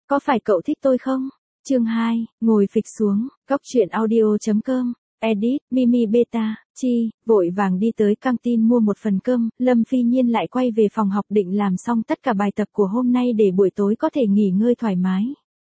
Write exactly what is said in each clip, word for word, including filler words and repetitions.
Có phải cậu thích tôi không? Chương hai, ngồi phịch xuống, góc truyện audio chấm com, edit, Mimi Beta, Chi, vội vàng đi tới căng tin mua một phần cơm, Lâm Phi Nhiên lại quay về phòng học định làm xong tất cả bài tập của hôm nay để buổi tối có thể nghỉ ngơi thoải mái.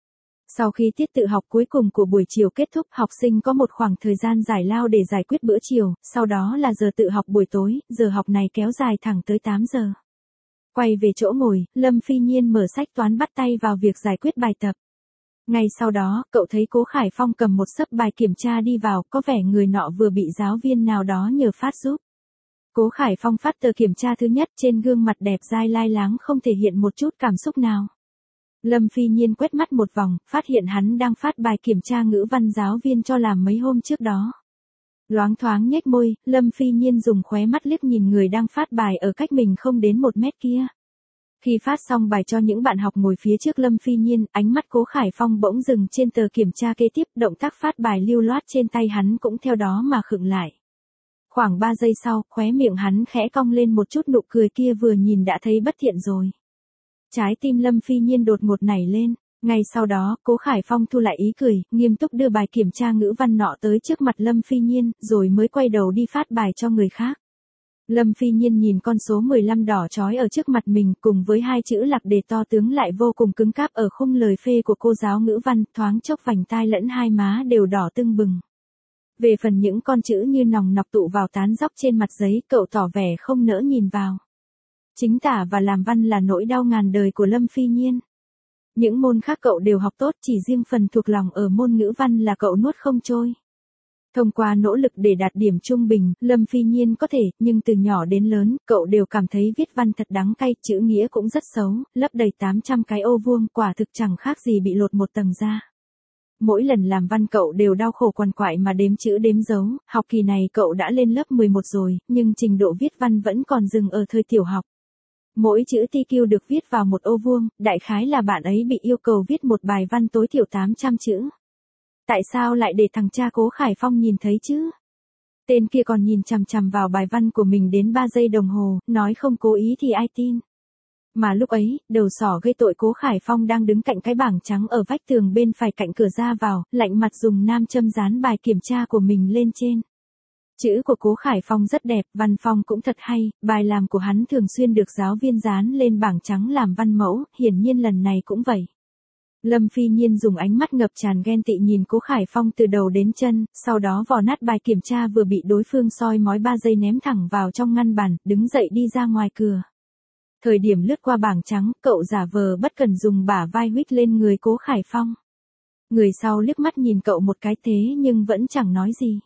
Sau khi tiết tự học cuối cùng của buổi chiều kết thúc, học sinh có một khoảng thời gian giải lao để giải quyết bữa chiều, sau đó là giờ tự học buổi tối, giờ học này kéo dài thẳng tới tám giờ. Quay về chỗ ngồi, Lâm Phi Nhiên mở sách toán bắt tay vào việc giải quyết bài tập. Ngay sau đó, cậu thấy Cố Khải Phong cầm một xấp bài kiểm tra đi vào, có vẻ người nọ vừa bị giáo viên nào đó nhờ phát giúp. Cố Khải Phong phát tờ kiểm tra thứ nhất, trên gương mặt đẹp dai lai láng không thể hiện một chút cảm xúc nào. Lâm Phi Nhiên quét mắt một vòng, phát hiện hắn đang phát bài kiểm tra ngữ văn giáo viên cho làm mấy hôm trước đó. Loáng thoáng nhếch môi, Lâm Phi Nhiên dùng khóe mắt liếc nhìn người đang phát bài ở cách mình không đến một mét kia. Khi phát xong bài cho những bạn học ngồi phía trước Lâm Phi Nhiên, ánh mắt Cố Khải Phong bỗng dừng trên tờ kiểm tra kế tiếp, động tác phát bài lưu loát trên tay hắn cũng theo đó mà khựng lại. Khoảng ba giây sau, khóe miệng hắn khẽ cong lên một chút, nụ cười kia vừa nhìn đã thấy bất thiện rồi. Trái tim Lâm Phi Nhiên đột ngột nảy lên. Ngay sau đó, Cố Khải Phong thu lại ý cười, nghiêm túc đưa bài kiểm tra ngữ văn nọ tới trước mặt Lâm Phi Nhiên, rồi mới quay đầu đi phát bài cho người khác. Lâm Phi Nhiên nhìn con số mười lăm đỏ chói ở trước mặt mình cùng với hai chữ lạc đề to tướng lại vô cùng cứng cáp ở khung lời phê của cô giáo ngữ văn, thoáng chốc vành tai lẫn hai má đều đỏ tưng bừng. Về phần những con chữ như nòng nọc tụ vào tán dóc trên mặt giấy, cậu tỏ vẻ không nỡ nhìn vào. Chính tả và làm văn là nỗi đau ngàn đời của Lâm Phi Nhiên. Những môn khác cậu đều học tốt, chỉ riêng phần thuộc lòng ở môn ngữ văn là cậu nuốt không trôi. Thông qua nỗ lực để đạt điểm trung bình, Lâm Phi Nhiên có thể, nhưng từ nhỏ đến lớn, cậu đều cảm thấy viết văn thật đắng cay, chữ nghĩa cũng rất xấu, lấp đầy tám trăm cái ô vuông, quả thực chẳng khác gì bị lột một tầng da. Mỗi lần làm văn cậu đều đau khổ quằn quại mà đếm chữ đếm dấu, học kỳ này cậu đã lên lớp mười một rồi, nhưng trình độ viết văn vẫn còn dừng ở thời tiểu học. Mỗi chữ tê quy được viết vào một ô vuông, đại khái là bạn ấy bị yêu cầu viết một bài văn tối thiểu tám trăm chữ. Tại sao lại để thằng cha Cố Khải Phong nhìn thấy chứ? Tên kia còn nhìn chằm chằm vào bài văn của mình đến ba giây đồng hồ, nói không cố ý thì ai tin. Mà lúc ấy, đầu sỏ gây tội Cố Khải Phong đang đứng cạnh cái bảng trắng ở vách tường bên phải cạnh cửa ra vào, lạnh mặt dùng nam châm dán bài kiểm tra của mình lên trên. Chữ của Cố Khải Phong rất đẹp, văn phong cũng thật hay, bài làm của hắn thường xuyên được giáo viên dán lên bảng trắng làm văn mẫu, hiển nhiên lần này cũng vậy. Lâm Phi Nhiên dùng ánh mắt ngập tràn ghen tị nhìn Cố Khải Phong từ đầu đến chân, sau đó vò nát bài kiểm tra vừa bị đối phương soi mói ba giây ném thẳng vào trong ngăn bàn, đứng dậy đi ra ngoài cửa. Thời điểm lướt qua bảng trắng, cậu giả vờ bất cần dùng bả vai huých lên người Cố Khải Phong. Người sau liếc mắt nhìn cậu một cái thế nhưng vẫn chẳng nói gì.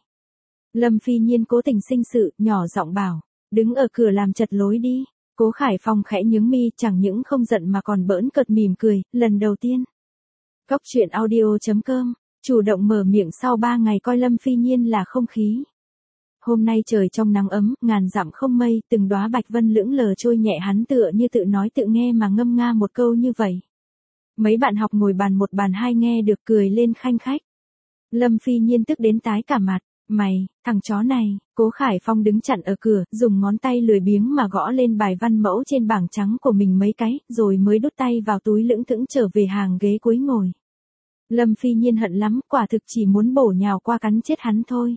Lâm Phi Nhiên cố tình sinh sự, nhỏ giọng bảo, đứng ở cửa làm chật lối đi. Cố Khải Phong khẽ nhướng mi, chẳng những không giận mà còn bỡn cợt mỉm cười, lần đầu tiên. Góc truyện audio chấm com, chủ động mở miệng sau ba ngày coi Lâm Phi Nhiên là không khí. Hôm nay trời trong nắng ấm, ngàn dặm không mây, từng đóa bạch vân lững lờ trôi nhẹ, hắn tựa như tự nói tự nghe mà ngâm nga một câu như vậy. Mấy bạn học ngồi bàn một bàn hai nghe được cười lên khanh khách. Lâm Phi Nhiên tức đến tái cả mặt. Mày, thằng chó này, Cố Khải Phong đứng chặn ở cửa, dùng ngón tay lười biếng mà gõ lên bài văn mẫu trên bảng trắng của mình mấy cái, rồi mới đút tay vào túi lững thững trở về hàng ghế cuối ngồi. Lâm Phi Nhiên hận lắm, quả thực chỉ muốn bổ nhào qua cắn chết hắn thôi.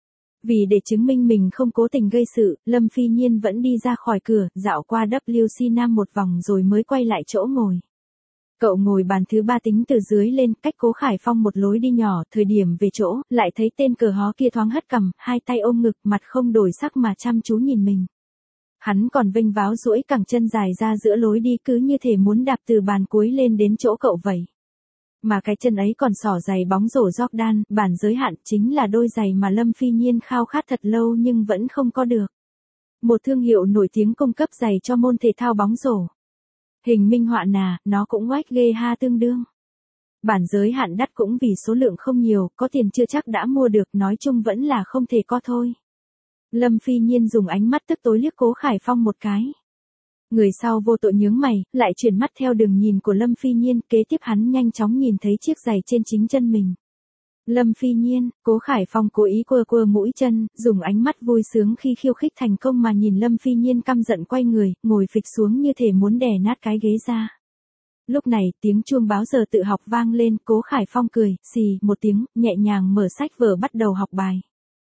Vì để chứng minh mình không cố tình gây sự, Lâm Phi Nhiên vẫn đi ra khỏi cửa, dạo qua W C Nam một vòng rồi mới quay lại chỗ ngồi. Cậu ngồi bàn thứ ba tính từ dưới lên, cách Cố Khải Phong một lối đi nhỏ, thời điểm về chỗ, lại thấy tên cờ hó kia thoáng hất cằm, hai tay ôm ngực, mặt không đổi sắc mà chăm chú nhìn mình. Hắn còn vênh váo duỗi cẳng chân dài ra giữa lối đi, cứ như thể muốn đạp từ bàn cuối lên đến chỗ cậu vậy. Mà cái chân ấy còn xỏ giày bóng rổ Jordan, bản giới hạn chính là đôi giày mà Lâm Phi Nhiên khao khát thật lâu nhưng vẫn không có được. Một thương hiệu nổi tiếng cung cấp giày cho môn thể thao bóng rổ. Hình minh họa nà, nó cũng oách ghê ha tương đương. Bản giới hạn đắt cũng vì số lượng không nhiều, có tiền chưa chắc đã mua được, nói chung vẫn là không thể có thôi. Lâm Phi Nhiên dùng ánh mắt tức tối liếc Cố Khải Phong một cái. Người sau vô tội nhướng mày, lại chuyển mắt theo đường nhìn của Lâm Phi Nhiên, kế tiếp hắn nhanh chóng nhìn thấy chiếc giày trên chính chân mình. Lâm Phi Nhiên, Cố Khải Phong cố ý quơ quơ mũi chân, dùng ánh mắt vui sướng khi khiêu khích thành công mà nhìn Lâm Phi Nhiên căm giận quay người, ngồi phịch xuống như thể muốn đè nát cái ghế ra. Lúc này, tiếng chuông báo giờ tự học vang lên, Cố Khải Phong cười, xì, một tiếng, nhẹ nhàng mở sách vở bắt đầu học bài.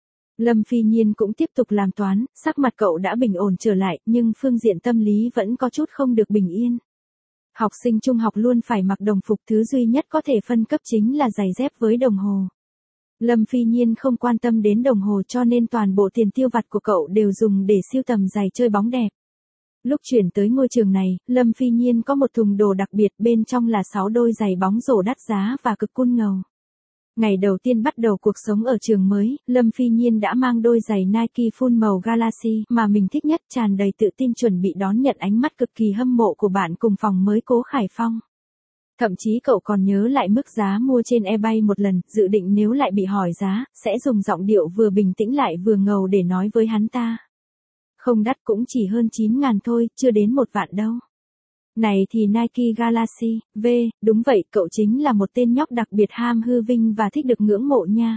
Lâm Phi Nhiên cũng tiếp tục làm toán, sắc mặt cậu đã bình ổn trở lại, nhưng phương diện tâm lý vẫn có chút không được bình yên. Học sinh trung học luôn phải mặc đồng phục, thứ duy nhất có thể phân cấp chính là giày dép với đồng hồ. Lâm Phi Nhiên không quan tâm đến đồng hồ cho nên toàn bộ tiền tiêu vặt của cậu đều dùng để sưu tầm giày chơi bóng đẹp. Lúc chuyển tới ngôi trường này, Lâm Phi Nhiên có một thùng đồ đặc biệt, bên trong là sáu đôi giày bóng rổ đắt giá và cực cool ngầu. Ngày đầu tiên bắt đầu cuộc sống ở trường mới, Lâm Phi Nhiên đã mang đôi giày Nike full màu Galaxy mà mình thích nhất, tràn đầy tự tin chuẩn bị đón nhận ánh mắt cực kỳ hâm mộ của bạn cùng phòng mới Cố Khải Phong. Thậm chí cậu còn nhớ lại mức giá mua trên eBay một lần, dự định nếu lại bị hỏi giá, sẽ dùng giọng điệu vừa bình tĩnh lại vừa ngầu để nói với hắn ta. Không đắt, cũng chỉ hơn chín ngàn thôi, chưa đến một vạn đâu. Này thì Nike Galaxy, V, đúng vậy, cậu chính là một tên nhóc đặc biệt ham hư vinh và thích được ngưỡng mộ nha.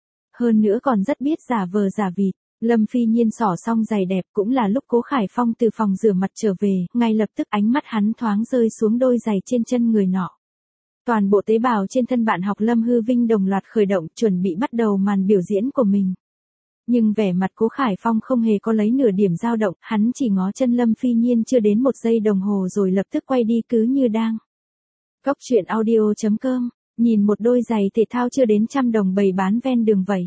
Hơn nữa còn rất biết giả vờ giả vịt. Lâm Phi Nhiên xỏ xong giày đẹp, cũng là lúc Cố Khải Phong từ phòng rửa mặt trở về, ngay lập tức ánh mắt hắn thoáng rơi xuống đôi giày trên chân người nọ. Toàn bộ tế bào trên thân bạn học Lâm Hư Vinh đồng loạt khởi động, chuẩn bị bắt đầu màn biểu diễn của mình. Nhưng vẻ mặt Cố Khải Phong không hề có lấy nửa điểm dao động, hắn chỉ ngó chân Lâm Phi Nhiên chưa đến một giây đồng hồ rồi lập tức quay đi cứ như đang. Cóc truyện audio chấm com, nhìn một đôi giày thể thao chưa đến trăm đồng bày bán ven đường vậy.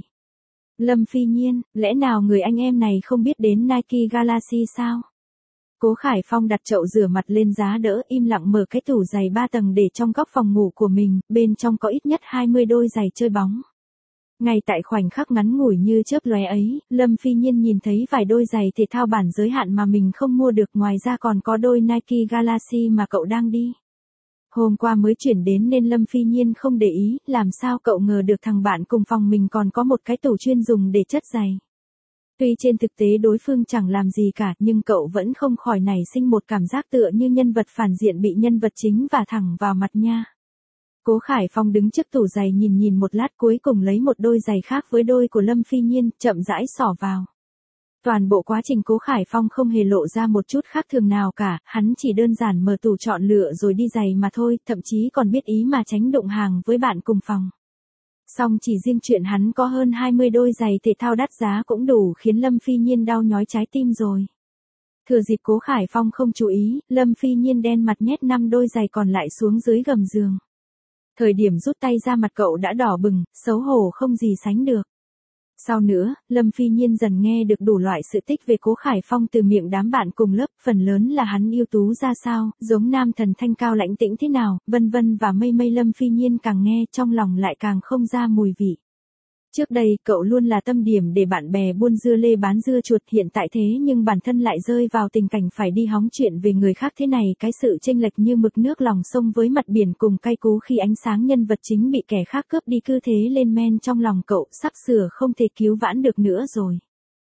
Lâm Phi Nhiên, lẽ nào người anh em này không biết đến Nike Galaxy sao? Cố Khải Phong đặt chậu rửa mặt lên giá đỡ, im lặng mở cái tủ giày ba tầng để trong góc phòng ngủ của mình, bên trong có ít nhất hai mươi đôi giày chơi bóng. Ngay tại khoảnh khắc ngắn ngủi như chớp lóe ấy, Lâm Phi Nhiên nhìn thấy vài đôi giày thể thao bản giới hạn mà mình không mua được, ngoài ra còn có đôi Nike Galaxy mà cậu đang đi. Hôm qua mới chuyển đến nên Lâm Phi Nhiên không để ý, làm sao cậu ngờ được thằng bạn cùng phòng mình còn có một cái tủ chuyên dùng để chất giày. Tuy trên thực tế đối phương chẳng làm gì cả, nhưng cậu vẫn không khỏi nảy sinh một cảm giác tựa như nhân vật phản diện bị nhân vật chính vả thẳng vào mặt nha. Cố Khải Phong đứng trước tủ giày nhìn nhìn một lát, cuối cùng lấy một đôi giày khác với đôi của Lâm Phi Nhiên, chậm rãi xỏ vào. Toàn bộ quá trình Cố Khải Phong không hề lộ ra một chút khác thường nào cả, hắn chỉ đơn giản mở tủ chọn lựa rồi đi giày mà thôi, thậm chí còn biết ý mà tránh đụng hàng với bạn cùng phòng. Song chỉ riêng chuyện hắn có hơn hai mươi đôi giày thể thao đắt giá cũng đủ khiến Lâm Phi Nhiên đau nhói trái tim rồi. Thừa dịp Cố Khải Phong không chú ý, Lâm Phi Nhiên đen mặt nhét năm đôi giày còn lại xuống dưới gầm giường. Thời điểm rút tay ra mặt cậu đã đỏ bừng, xấu hổ không gì sánh được. Sau nữa, Lâm Phi Nhiên dần nghe được đủ loại sự tích về Cố Khải Phong từ miệng đám bạn cùng lớp, phần lớn là hắn ưu tú ra sao, giống nam thần thanh cao lãnh tĩnh thế nào, vân vân và mây mây. Lâm Phi Nhiên càng nghe trong lòng lại càng không ra mùi vị. Trước đây cậu luôn là tâm điểm để bạn bè buôn dưa lê bán dưa chuột, hiện tại thế nhưng bản thân lại rơi vào tình cảnh phải đi hóng chuyện về người khác thế này, cái sự chênh lệch như mực nước lòng sông với mặt biển cùng cay cú khi ánh sáng nhân vật chính bị kẻ khác cướp đi cứ thế lên men trong lòng cậu, sắp sửa không thể cứu vãn được nữa rồi.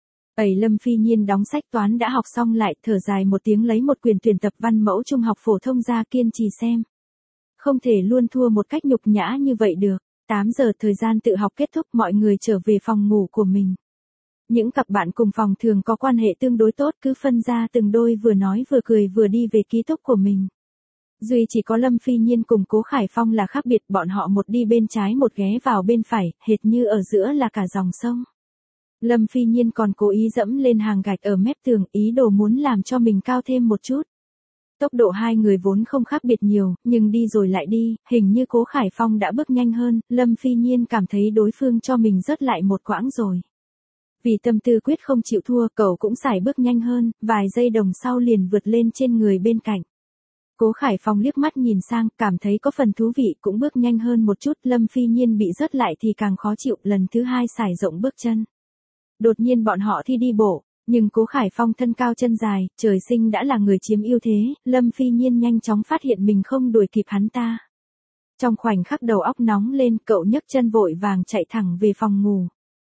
Ẩy Lâm Phi Nhiên đóng sách toán đã học xong lại, thở dài một tiếng lấy một quyển tuyển tập văn mẫu trung học phổ thông ra kiên trì xem. Không thể luôn thua một cách nhục nhã như vậy được. tám giờ thời gian tự học kết thúc, mọi người trở về phòng ngủ của mình. Những cặp bạn cùng phòng thường có quan hệ tương đối tốt cứ phân ra từng đôi vừa nói vừa cười vừa đi về ký túc của mình. Duy chỉ có Lâm Phi Nhiên cùng Cố Khải Phong là khác biệt, bọn họ một đi bên trái một ghé vào bên phải, hệt như ở giữa là cả dòng sông. Lâm Phi Nhiên còn cố ý dẫm lên hàng gạch ở mép tường, ý đồ muốn làm cho mình cao thêm một chút. Tốc độ hai người vốn không khác biệt nhiều, nhưng đi rồi lại đi, hình như Cố Khải Phong đã bước nhanh hơn, Lâm Phi Nhiên cảm thấy đối phương cho mình rớt lại một quãng rồi. Vì tâm tư quyết không chịu thua, cậu cũng sải bước nhanh hơn, vài giây đồng sau liền vượt lên trên người bên cạnh. Cố Khải Phong liếc mắt nhìn sang, cảm thấy có phần thú vị, cũng bước nhanh hơn một chút, Lâm Phi Nhiên bị rớt lại thì càng khó chịu, lần thứ hai sải rộng bước chân. Đột nhiên bọn họ thi đi bộ. Nhưng Cố Khải Phong thân cao chân dài, trời sinh đã là người chiếm ưu thế, Lâm Phi Nhiên nhanh chóng phát hiện mình không đuổi kịp hắn ta. Trong khoảnh khắc đầu óc nóng lên, cậu nhấc chân vội vàng chạy thẳng về phòng ngủ.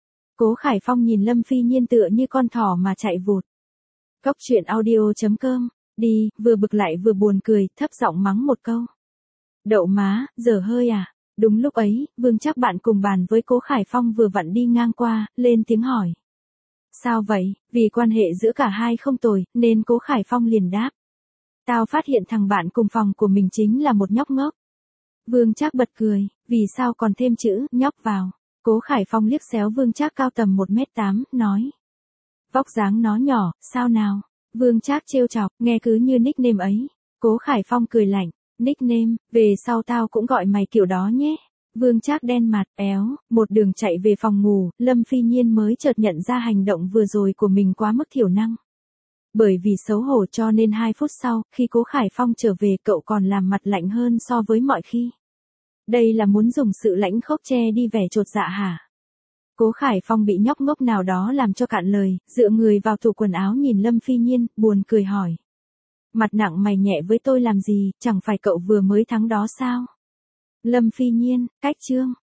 Cố Khải Phong nhìn Lâm Phi Nhiên tựa như con thỏ mà chạy vụt. Cóc truyện audio chấm com, đi, vừa bực lại vừa buồn cười, thấp giọng mắng một câu. Đậu má, dở hơi à? Đúng lúc ấy, Vương Trác bạn cùng bàn với Cố Khải Phong vừa vặn đi ngang qua, lên tiếng hỏi. Sao vậy? Vì quan hệ giữa cả hai không tồi, nên Cố Khải Phong liền đáp. Tao phát hiện thằng bạn cùng phòng của mình chính là một nhóc ngốc. Vương Trác bật cười, vì sao còn thêm chữ nhóc vào. Cố Khải Phong liếc xéo Vương Trác cao tầm một mét tám, nói. Vóc dáng nó nhỏ, sao nào? Vương Trác trêu chọc, nghe cứ như nickname ấy. Cố Khải Phong cười lạnh, nickname, về sau tao cũng gọi mày kiểu đó nhé. Vương Trác đen mặt, éo, một đường chạy về phòng ngủ, Lâm Phi Nhiên mới chợt nhận ra hành động vừa rồi của mình quá mức thiểu năng. Bởi vì xấu hổ cho nên hai phút sau, khi Cố Khải Phong trở về cậu còn làm mặt lạnh hơn so với mọi khi. Đây là muốn dùng sự lãnh khốc che đi vẻ chột dạ hả? Cố Khải Phong bị nhóc ngốc nào đó làm cho cạn lời, dựa người vào tủ quần áo nhìn Lâm Phi Nhiên, buồn cười hỏi. Mặt nặng mày nhẹ với tôi làm gì, chẳng phải cậu vừa mới thắng đó sao? Lâm Phi Nhiên, cách chương.